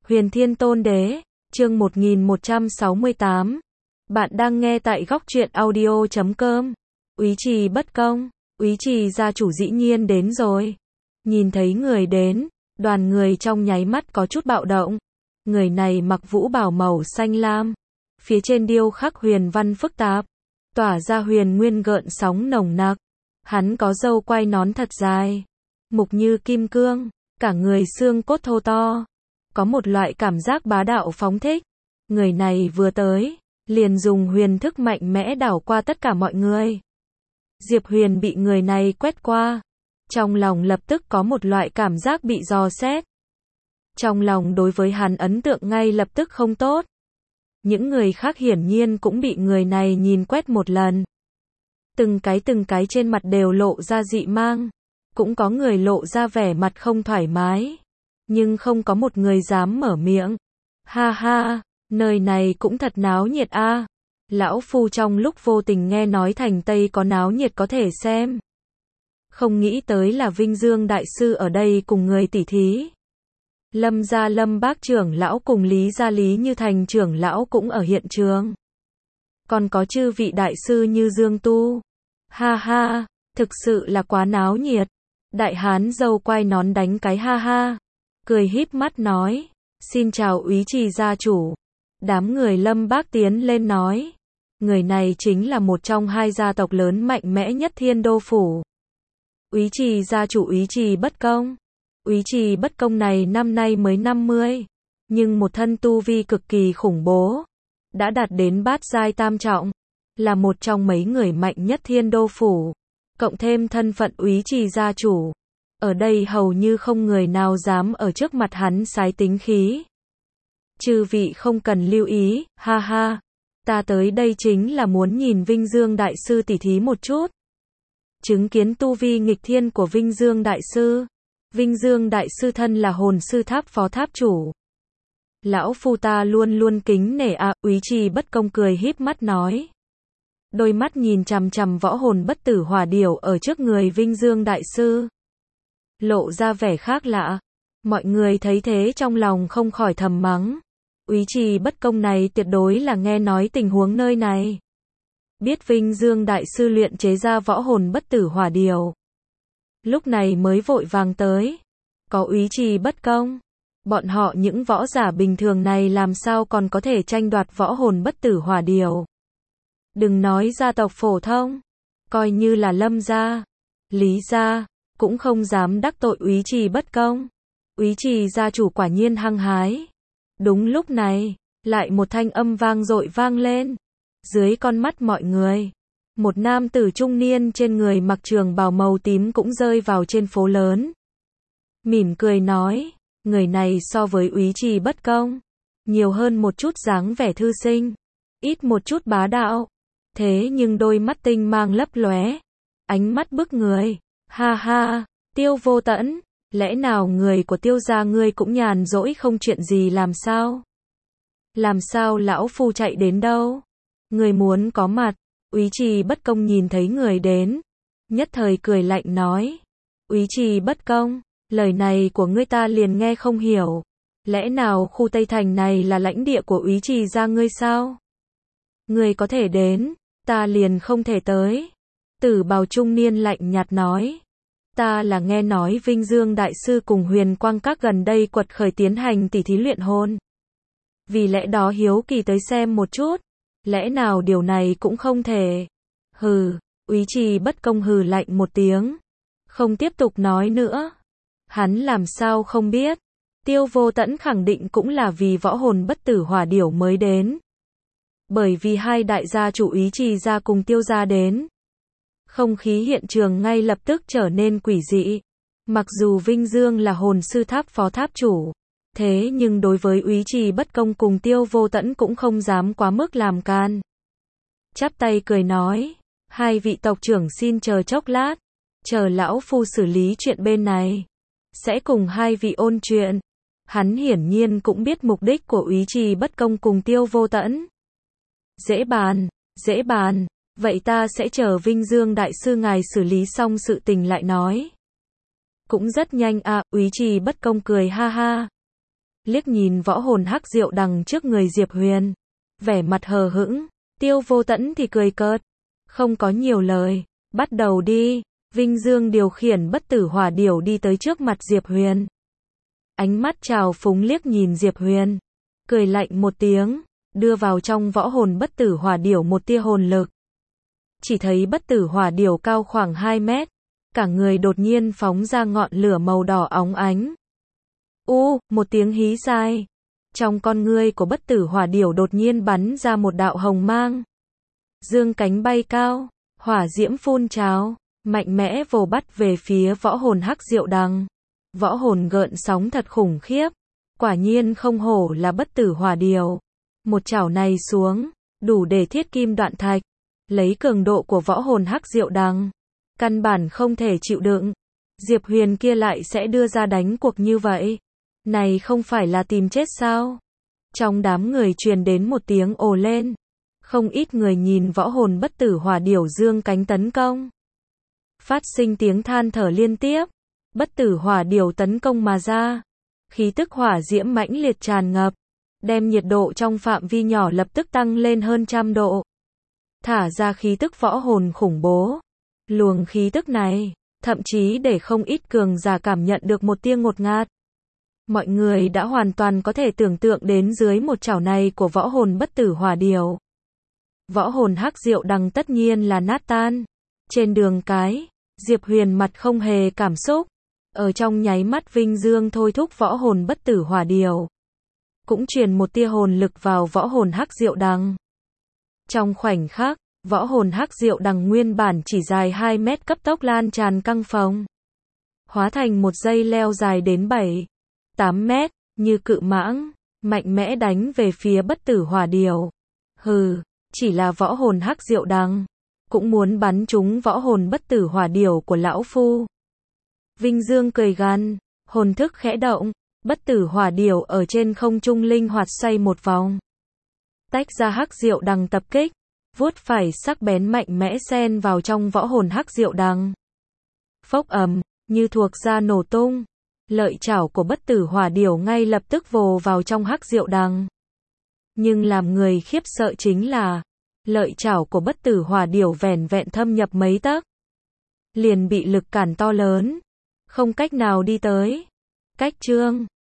Huyền Thiên Tôn Đế, chương 1168. Bạn đang nghe tại góc truyện audio.com. Úy Trì bất công, Úy Trì gia chủ dĩ nhiên đến rồi. Nhìn thấy người đến, đoàn người trong nháy mắt có chút bạo động. Người này mặc vũ bào màu xanh lam, phía trên điêu khắc huyền văn phức tạp, tỏa ra huyền nguyên gợn sóng nồng nặc. Hắn có râu quai nón thật dài, mục như kim cương, cả người xương cốt thô to, có một loại cảm giác bá đạo phóng thích. Người này vừa tới, liền dùng huyền thức mạnh mẽ đảo qua tất cả mọi người. Diệp Huyền bị người này quét qua, trong lòng lập tức có một loại cảm giác bị dò xét. Trong lòng đối với hắn ấn tượng ngay lập tức không tốt. Những người khác hiển nhiên cũng bị người này nhìn quét một lần. Từng cái trên mặt đều lộ ra dị mang, cũng có người lộ ra vẻ mặt không thoải mái, nhưng không có một người dám mở miệng. Ha ha, nơi này cũng thật náo nhiệt a. Lão phu trong lúc vô tình nghe nói thành Tây có náo nhiệt có thể xem. Không nghĩ tới là Vinh Dương đại sư ở đây cùng người tỉ thí. Lâm gia Lâm Bác trưởng lão cùng Lý gia Lý Như Thành trưởng lão cũng ở hiện trường. Còn có chư vị đại sư như Dương Tu. Ha ha, thực sự là quá náo nhiệt. Đại hán râu quai nón đánh cái ha ha, cười híp mắt nói, xin chào Úy Trì gia chủ. Đám người Lâm Bác tiến lên nói, người này chính là một trong hai gia tộc lớn mạnh mẽ nhất Thiên Đô phủ. Úy Trì gia chủ Úy Trì bất công. Úy Trì bất công này năm nay mới 50, nhưng một thân tu vi cực kỳ khủng bố, đã đạt đến bát giai tam trọng, là một trong mấy người mạnh nhất Thiên Đô phủ, cộng thêm thân phận Úy Trì gia chủ, ở đây hầu như không người nào dám ở trước mặt hắn sái tính khí. Chư vị không cần lưu ý, ha ha, ta tới đây chính là muốn nhìn Vinh Dương đại sư tỉ thí một chút, chứng kiến tu vi nghịch thiên của Vinh Dương đại sư. Vinh Dương đại sư thân là hồn sư tháp phó tháp chủ. Lão phu ta luôn luôn kính nể a. Úy Trì bất công cười híp mắt nói. Đôi mắt nhìn chằm chằm võ hồn bất tử hỏa điểu ở trước người Vinh Dương đại sư, lộ ra vẻ khác lạ. Mọi người thấy thế trong lòng không khỏi thầm mắng. Úy Trì bất công này tuyệt đối là nghe nói tình huống nơi này. Biết Vinh Dương đại sư luyện chế ra võ hồn bất tử hỏa điểu, lúc này mới vội vàng tới. Có Úy Trì bất công, bọn họ những võ giả bình thường này làm sao còn có thể tranh đoạt võ hồn bất tử hỏa điểu. Đừng nói gia tộc phổ thông, coi như là Lâm gia, Lý gia, cũng không dám đắc tội Úy Trì bất công. Úy Trì gia chủ quả nhiên hăng hái. Đúng lúc này, lại một thanh âm vang dội vang lên. Dưới con mắt mọi người, một nam tử trung niên trên người mặc trường bào màu tím cũng rơi vào trên phố lớn. Mỉm cười nói, người này so với Úy Trì bất công, nhiều hơn một chút dáng vẻ thư sinh, ít một chút bá đạo. Thế nhưng đôi mắt tinh mang lấp lóe, ánh mắt bức người. Ha ha, Tiêu Vô Tẫn, lẽ nào người của Tiêu gia ngươi cũng nhàn rỗi không chuyện gì làm sao? Làm sao lão phu chạy đến đâu? Người muốn có mặt. Úy Trì bất công nhìn thấy người đến, nhất thời cười lạnh nói. Úy Trì bất công, lời này của ngươi ta liền nghe không hiểu. Lẽ nào khu Tây Thành này là lãnh địa của Úy Trì gia ngươi sao? Ngươi có thể đến, ta liền không thể tới. Tử bào trung niên lạnh nhạt nói. Ta là nghe nói Vinh Dương đại sư cùng Huyền Quang Các gần đây quật khởi tiến hành tỉ thí luyện hồn, vì lẽ đó hiếu kỳ tới xem một chút. Lẽ nào điều này cũng không thể? Hừ. Úy Trì bất công hừ lạnh một tiếng, không tiếp tục nói nữa. Hắn làm sao không biết, Tiêu Vô Tẫn khẳng định cũng là vì võ hồn bất tử hỏa điểu mới đến. Bởi vì hai đại gia chủ Úy Trì gia cùng Tiêu gia đến, không khí hiện trường ngay lập tức trở nên quỷ dị. Mặc dù Vinh Dương là hồn sư tháp phó tháp chủ, thế nhưng đối với Úy Trì bất công cùng Tiêu Vô Tẫn cũng không dám quá mức làm can. Chắp tay cười nói, hai vị tộc trưởng xin chờ chốc lát, chờ lão phu xử lý chuyện bên này, sẽ cùng hai vị ôn chuyện. Hắn hiển nhiên cũng biết mục đích của Úy Trì bất công cùng Tiêu Vô Tẫn. Dễ bàn, vậy ta sẽ chờ Vinh Dương đại sư ngài xử lý xong sự tình lại nói. Cũng rất nhanh à. Úy Trì bất công cười ha ha. liếc nhìn võ hồn hắc diệu đằng trước người Diệp Huyền, vẻ mặt hờ hững. Tiêu Vô Tẫn thì cười cợt, không có nhiều lời, bắt đầu đi. Vinh Dương điều khiển bất tử hỏa điểu đi tới trước mặt Diệp Huyền. Ánh mắt trào phúng liếc nhìn Diệp Huyền, cười lạnh một tiếng, đưa vào trong võ hồn bất tử hỏa điểu một tia hồn lực. Chỉ thấy bất tử hỏa điểu cao khoảng 2 mét, cả người đột nhiên phóng ra ngọn lửa màu đỏ óng ánh. Một tiếng hí dài. Trong con ngươi của bất tử hỏa điểu đột nhiên bắn ra một đạo hồng mang. Dương cánh bay cao, hỏa diễm phun trào, mạnh mẽ vồ bắt về phía võ hồn hắc diệu đằng. Võ hồn gợn sóng thật khủng khiếp, quả nhiên không hổ là bất tử hỏa điểu. Một chảo này xuống, đủ để thiết kim đoạn thạch. Lấy cường độ của võ hồn hắc diệu đằng, căn bản không thể chịu đựng. Diệp Huyền kia lại sẽ đưa ra đánh cuộc như vậy. Này không phải là tìm chết sao? Trong đám người truyền đến một tiếng ồ lên. Không ít người nhìn võ hồn bất tử hỏa điểu dương cánh tấn công. Phát sinh tiếng than thở liên tiếp. Bất tử hỏa điểu tấn công mà ra. Khí tức hỏa diễm mãnh liệt tràn ngập, đem nhiệt độ trong phạm vi nhỏ lập tức tăng lên hơn 100 độ. Thả ra khí tức võ hồn khủng bố. Luồng khí tức này, thậm chí để không ít cường giả cảm nhận được một tia ngột ngạt. Mọi người đã hoàn toàn có thể tưởng tượng đến dưới một chảo này của võ hồn bất tử hỏa điểu. Võ hồn hắc diệu đằng tất nhiên là nát tan. Trên đường cái, Diệp Huyền mặt không hề cảm xúc. Ở trong nháy mắt Vinh Dương thôi thúc võ hồn bất tử hỏa điểu, cũng truyền một tia hồn lực vào võ hồn hắc diệu đằng. Trong khoảnh khắc, võ hồn hắc diệu đằng nguyên bản chỉ dài 2 mét cấp tốc lan tràn căng phồng, hóa thành một dây leo dài đến 7-8 mét, như cự mãng, mạnh mẽ đánh về phía bất tử hỏa điểu. Hừ, chỉ là võ hồn hắc diệu đằng, cũng muốn bắn trúng võ hồn bất tử hỏa điểu của lão phu. Vinh Dương cười gằn, hồn thức khẽ động, bất tử hỏa điểu ở trên không trung linh hoạt xoay một vòng. Tách ra hắc diệu đằng tập kích, vuốt phải sắc bén mạnh mẽ xen vào trong võ hồn hắc diệu đằng. Phốc ầm, như thuộc ra nổ tung, lợi chảo của bất tử hỏa điểu ngay lập tức vồ vào trong hắc diệu đằng. Nhưng làm người khiếp sợ chính là, lợi chảo của bất tử hỏa điểu vẻn vẹn thâm nhập mấy tấc, liền bị lực cản to lớn, không cách nào đi tới. Cách chương